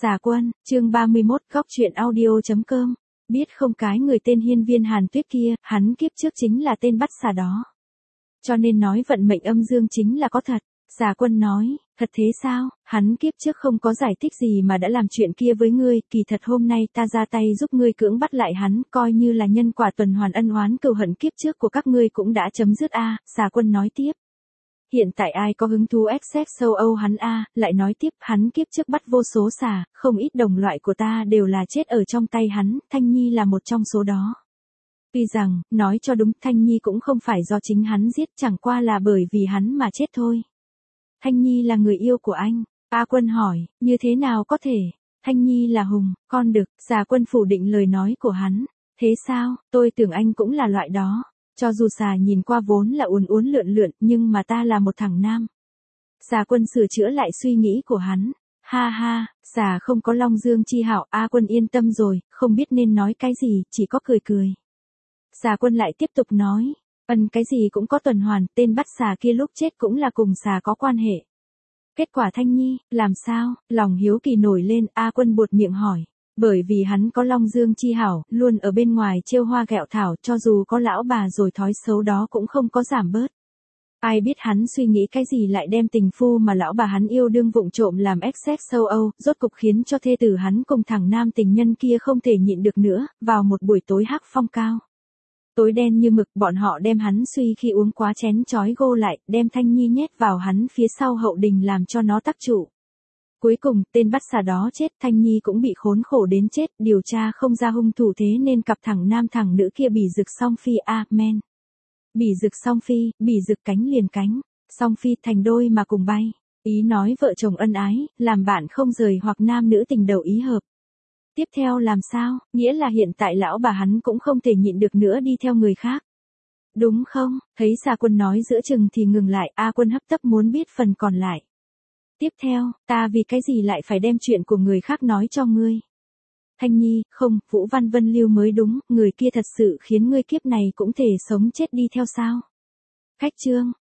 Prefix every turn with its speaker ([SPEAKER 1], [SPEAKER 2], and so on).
[SPEAKER 1] Xà Quân, chương 31, góc truyện audio.com. Biết không, cái người tên Hiên Viên Hàn Tuyết kia, hắn kiếp trước chính là tên bắt xà đó. Cho nên nói vận mệnh âm dương chính là có thật. Xà Quân nói, thật thế sao, hắn kiếp trước không có giải thích gì mà đã làm chuyện kia với ngươi, kỳ thật hôm nay ta ra tay giúp ngươi cưỡng bắt lại hắn, coi như là nhân quả tuần hoàn ân oán cừu hận kiếp trước của các ngươi cũng đã chấm dứt a. Xà Quân nói tiếp. Hiện tại ai có hứng thú access châu Âu hắn a, lại nói tiếp, hắn kiếp trước bắt vô số xà, không ít đồng loại của ta đều là chết ở trong tay hắn, Thanh Nhi là một trong số đó. Tuy rằng, nói cho đúng, Thanh Nhi cũng không phải do chính hắn giết, chẳng qua là bởi vì hắn mà chết thôi. Thanh Nhi là người yêu của anh. A Quân hỏi, như thế nào có thể? Thanh Nhi là hùng, con đực. Xà Quân phủ định lời nói của hắn. Thế sao, tôi tưởng anh cũng là loại đó. Cho dù xà nhìn qua vốn là uốn uốn lượn lượn, nhưng mà ta là một thằng nam. Xà Quân sửa chữa lại suy nghĩ của hắn. Ha ha, xà không có long dương chi hảo. A Quân yên tâm rồi, không biết nên nói cái gì, chỉ có cười cười. Xà Quân lại tiếp tục nói. Cái gì cũng có tuần hoàn, tên bắt xà kia lúc chết cũng là cùng xà có quan hệ. Kết quả Thanh Nhi, làm sao? Lòng hiếu kỳ nổi lên, A Quân buột miệng hỏi. Bởi vì hắn có long dương chi hảo, luôn ở bên ngoài trêu hoa ghẹo thảo, cho dù có lão bà rồi thói xấu đó cũng không có giảm bớt. Ai biết hắn suy nghĩ cái gì lại đem tình phu mà lão bà hắn yêu đương vụng trộm làm excess châu Âu, rốt cục khiến cho thê tử hắn cùng thằng nam tình nhân kia không thể nhịn được nữa, vào một buổi tối hắc phong cao. Tối đen như mực, bọn họ đem hắn suy khi uống quá chén chói gô lại, đem Thanh Nhi nhét vào hắn phía sau hậu đình làm cho nó tắc trụ. Cuối cùng, tên bắt xà đó chết, Thanh Nhi cũng bị khốn khổ đến chết, điều tra không ra hung thủ thế nên cặp thằng nam thằng nữ kia bỉ rực song phi men. Bỉ rực song phi, bỉ rực cánh liền cánh, song phi thành đôi mà cùng bay. Ý nói vợ chồng ân ái, làm bạn không rời hoặc nam nữ tình đầu ý hợp. Tiếp theo làm sao, nghĩa là hiện tại lão bà hắn cũng không thể nhịn được nữa đi theo người khác. Đúng không, thấy Xà Quân nói giữa chừng thì ngừng lại, A Quân hấp tấp muốn biết phần còn lại. Tiếp theo, ta vì cái gì lại phải đem chuyện của người khác nói cho ngươi? Thanh Nhi, không, Vũ Văn Vân Lưu mới đúng, người kia thật sự khiến ngươi kiếp này cũng thể sống chết đi theo sao? Khách chương,